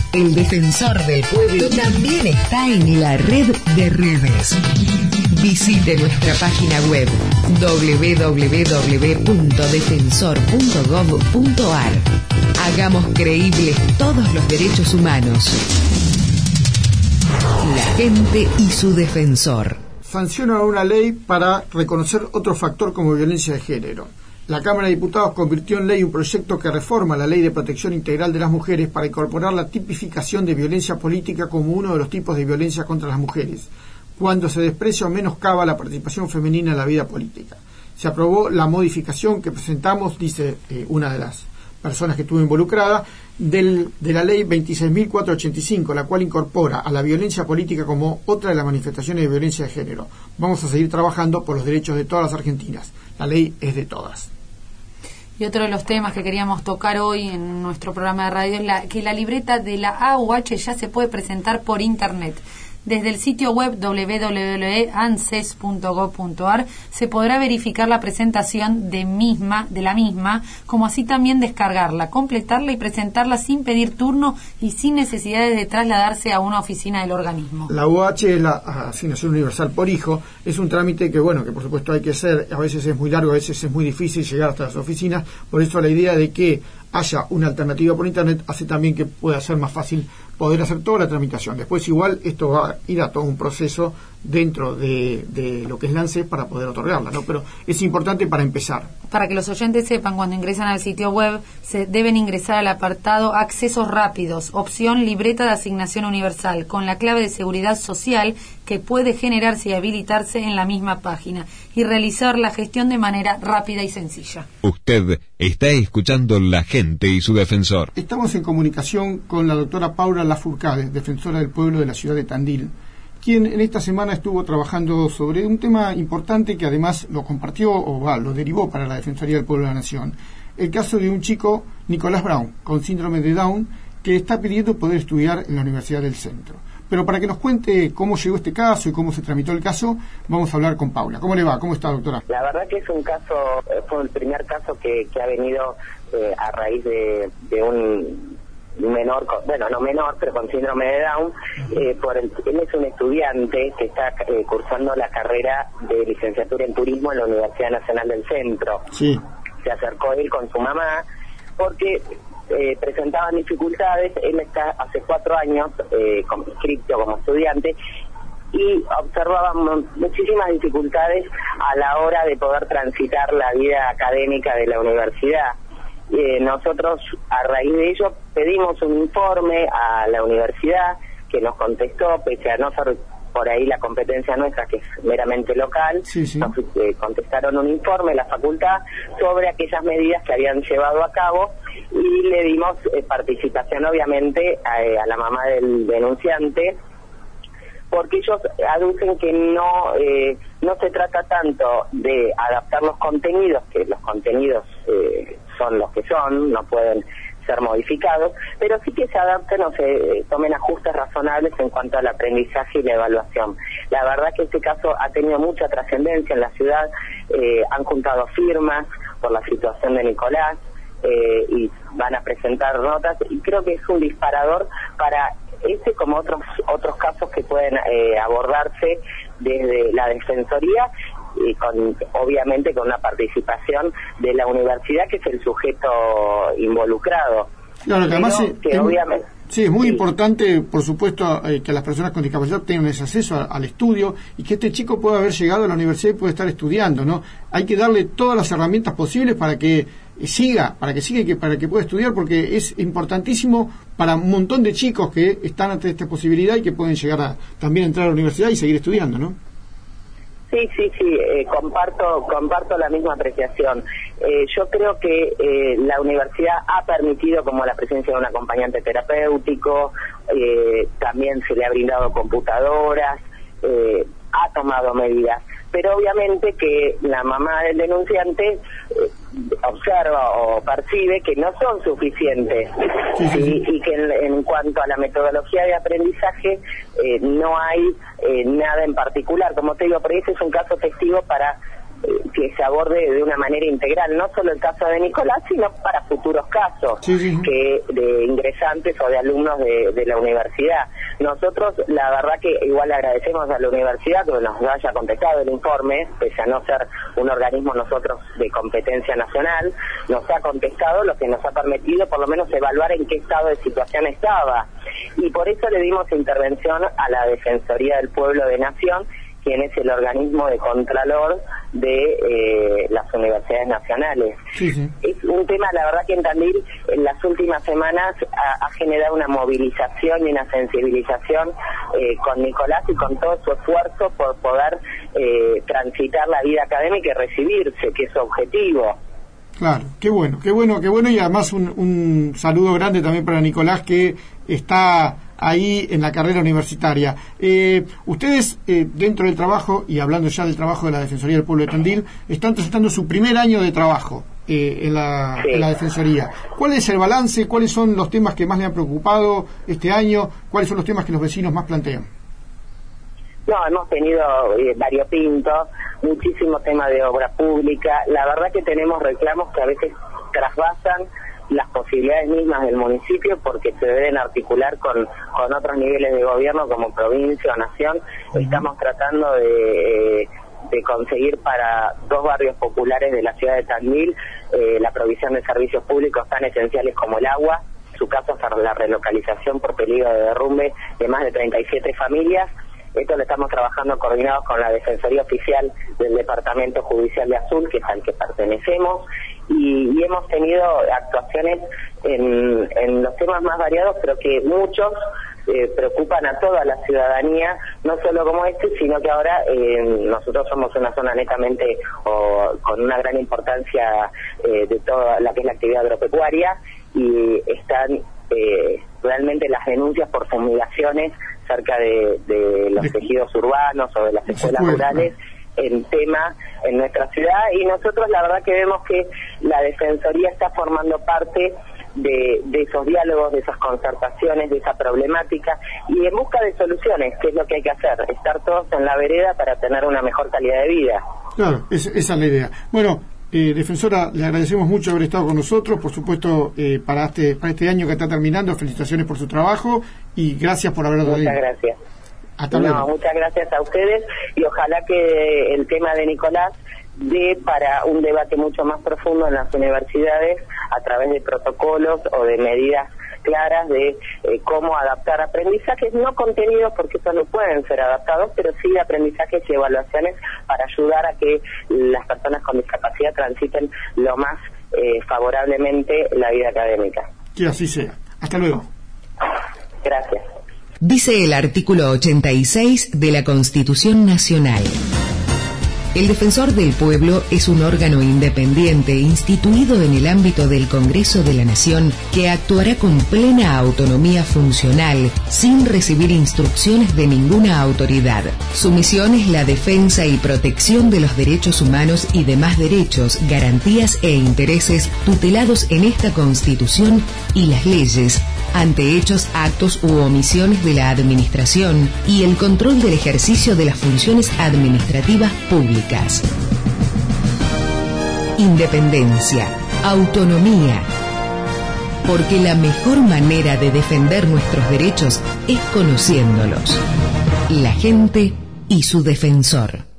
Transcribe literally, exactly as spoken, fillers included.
El defensor del pueblo también está en la red de redes. Visite nuestra página web doble u doble u doble u punto defensor punto gob punto ar. Hagamos creíbles todos los derechos humanos. La gente y su defensor. Sanciona una ley para reconocer otro factor como violencia de género. La Cámara de Diputados convirtió en ley un proyecto que reforma la Ley de Protección Integral de las Mujeres para incorporar la tipificación de violencia política como uno de los tipos de violencia contra las mujeres, cuando se desprecia o menoscaba la participación femenina en la vida política. Se aprobó la modificación que presentamos, dice eh, una de las personas que estuvo involucrada, del, de la ley veintiséis mil cuatrocientos ochenta y cinco, la cual incorpora a la violencia política como otra de las manifestaciones de violencia de género. Vamos a seguir trabajando por los derechos de todas las argentinas. La ley es de todas. Y otro de los temas que queríamos tocar hoy en nuestro programa de radio es la, que la libreta de la A U H ya se puede presentar por internet. Desde el sitio web doble u doble u doble u punto anses punto gob punto ar se podrá verificar la presentación de misma, de la misma, como así también descargarla, completarla y presentarla sin pedir turno y sin necesidades de trasladarse a una oficina del organismo. La U H es la Asignación Universal por Hijo, es un trámite que, bueno, que por supuesto hay que hacer, a veces es muy largo, a veces es muy difícil llegar hasta las oficinas, por eso la idea de que haya una alternativa por internet hace también que pueda ser más fácil poder hacer toda la tramitación. Después igual esto va a ir a todo un proceso dentro de, de lo que es la ANSES para poder otorgarla, ¿no? Pero es importante para empezar. Para que los oyentes sepan, cuando ingresan al sitio web, se deben ingresar al apartado Accesos Rápidos, opción Libreta de Asignación Universal, con la clave de seguridad social que puede generarse y habilitarse en la misma página, y realizar la gestión de manera rápida y sencilla. Usted está escuchando La Gente y su Defensor. Estamos en comunicación con la doctora Paula Lafourcade, defensora del pueblo de la ciudad de Tandil, quien en esta semana estuvo trabajando sobre un tema importante que además lo compartió o va, lo derivó para la Defensoría del Pueblo de la Nación. El caso de un chico, Nicolás Brown, con síndrome de Down, que está pidiendo poder estudiar en la Universidad del Centro. Pero para que nos cuente cómo llegó este caso y cómo se tramitó el caso, vamos a hablar con Paula. ¿Cómo le va? ¿Cómo está, doctora? La verdad que es un caso, fue el primer caso que, que ha venido eh, a raíz de, de un menor, bueno, no menor, pero con síndrome de Down. Eh, por el, él es un estudiante que está eh, cursando la carrera de licenciatura en turismo en la Universidad Nacional del Centro. Sí. Se acercó él con su mamá porque eh, presentaban dificultades. Él está hace cuatro años eh, como inscripto como estudiante y observaba muchísimas dificultades a la hora de poder transitar la vida académica de la universidad. Eh, nosotros, a raíz de ello, pedimos un informe a la universidad que nos contestó, pese a no ser por ahí la competencia nuestra, que es meramente local. Sí, sí. Nos eh, contestaron un informe, la facultad, sobre aquellas medidas que habían llevado a cabo, y le dimos eh, participación, obviamente, a, a la mamá del denunciante, porque ellos aducen que no eh, no se trata tanto de adaptar los contenidos, que los contenidos eh, son los que son, no pueden ser modificados, pero sí que se adapten o se tomen ajustes razonables en cuanto al aprendizaje y la evaluación. La verdad que este caso ha tenido mucha trascendencia en la ciudad, eh, han juntado firmas por la situación de Nicolás, eh, y van a presentar notas, y creo que es un disparador para este como otros otros casos que pueden eh, abordarse desde la Defensoría, y con obviamente con una participación de la universidad, que es el sujeto involucrado. Claro, que además Pero, es, que es, obviamente, sí, es muy sí. importante, por supuesto, eh, que las personas con discapacidad tengan ese acceso a, al estudio, y que este chico pueda haber llegado a la universidad y pueda estar estudiando, ¿no? Hay que darle todas las herramientas posibles para que siga, para que siga y que para que pueda estudiar, porque es importantísimo para un montón de chicos que están ante esta posibilidad y que pueden llegar a también entrar a la universidad y seguir estudiando, ¿no? Sí, sí, sí, eh, comparto comparto la misma apreciación. Eh, yo creo que eh, la universidad ha permitido como la presencia de un acompañante terapéutico, eh, también se le ha brindado computadoras, eh, ha tomado medidas, pero obviamente que la mamá del denunciante eh, observa o percibe que no son suficientes, sí, sí, sí. Y, y que en, en cuanto a la metodología de aprendizaje eh, no hay eh, nada en particular. Como te digo, pero ese es un caso festivo para que se aborde de una manera integral, no solo el caso de Nicolás, sino para futuros casos sí, sí. que de ingresantes o de alumnos de, de la universidad. Nosotros, la verdad que igual agradecemos a la universidad que nos haya contestado el informe, pese a no ser un organismo nosotros de competencia nacional, nos ha contestado, lo que nos ha permitido por lo menos evaluar en qué estado de situación estaba. Y por eso le dimos intervención a la Defensoría del Pueblo de Nación, quien es el organismo de contralor de eh, las universidades nacionales. Sí, sí. Es un tema, la verdad, que en Tandil en las últimas semanas ha, ha generado una movilización y una sensibilización eh, con Nicolás y con todo su esfuerzo por poder eh, transitar la vida académica y recibirse, que es su objetivo. Claro, qué bueno, qué bueno, qué bueno, y además un, un saludo grande también para Nicolás, que está ahí en la carrera universitaria. Eh, ustedes, eh, dentro del trabajo, y hablando ya del trabajo de la Defensoría del Pueblo de Tandil, están presentando su primer año de trabajo eh, en, la, sí. en la Defensoría. ¿Cuál es el balance? ¿Cuáles son los temas que más le han preocupado este año? ¿Cuáles son los temas que los vecinos más plantean? No, hemos tenido eh, variopintos, muchísimos temas de obra pública. La verdad que tenemos reclamos que a veces trasvasan las posibilidades mismas del municipio porque se deben articular con, con otros niveles de gobierno como provincia o nación. Uh-huh. Estamos tratando de, de conseguir para dos barrios populares de la ciudad de Tandil eh, la provisión de servicios públicos tan esenciales como el agua. En su caso, la relocalización por peligro de derrumbe de más de treinta y siete familias. Esto lo estamos trabajando coordinados con la Defensoría Oficial del Departamento Judicial de Azul, que es al que pertenecemos, y, y hemos tenido actuaciones en, en los temas más variados, pero que muchos eh, preocupan a toda la ciudadanía, no solo como este, sino que ahora eh, nosotros somos una zona netamente o con una gran importancia eh, de toda la que es la actividad agropecuaria, y están eh, realmente las denuncias por fumigaciones cerca de, de los tejidos urbanos o de las escuelas rurales en tema en nuestra ciudad, y nosotros la verdad que vemos que la Defensoría está formando parte de, de esos diálogos, de esas concertaciones, de esa problemática, y en busca de soluciones, que es lo que hay que hacer, estar todos en la vereda para tener una mejor calidad de vida. Claro, es, esa es la idea. Bueno, Eh, defensora, le agradecemos mucho haber estado con nosotros, por supuesto, eh, para este para este año que está terminando. Felicitaciones por su trabajo y gracias por habernos Muchas venido. gracias. Hasta luego. No, muchas gracias a ustedes, y ojalá que el tema de Nicolás dé para un debate mucho más profundo en las universidades a través de protocolos o de medidas claras de eh, cómo adaptar aprendizajes, no contenidos porque estos no pueden ser adaptados, pero sí aprendizajes y evaluaciones para ayudar a que las personas con discapacidad transiten lo más eh, favorablemente la vida académica. Que así sea. Hasta luego. Gracias. Dice el artículo ochenta y seis de la Constitución Nacional: el Defensor del Pueblo es un órgano independiente instituido en el ámbito del Congreso de la Nación que actuará con plena autonomía funcional sin recibir instrucciones de ninguna autoridad. Su misión es la defensa y protección de los derechos humanos y demás derechos, garantías e intereses tutelados en esta Constitución y las leyes ante hechos, actos u omisiones de la Administración y el control del ejercicio de las funciones administrativas públicas. Independencia, autonomía, porque la mejor manera de defender nuestros derechos es conociéndolos. La gente y su defensor.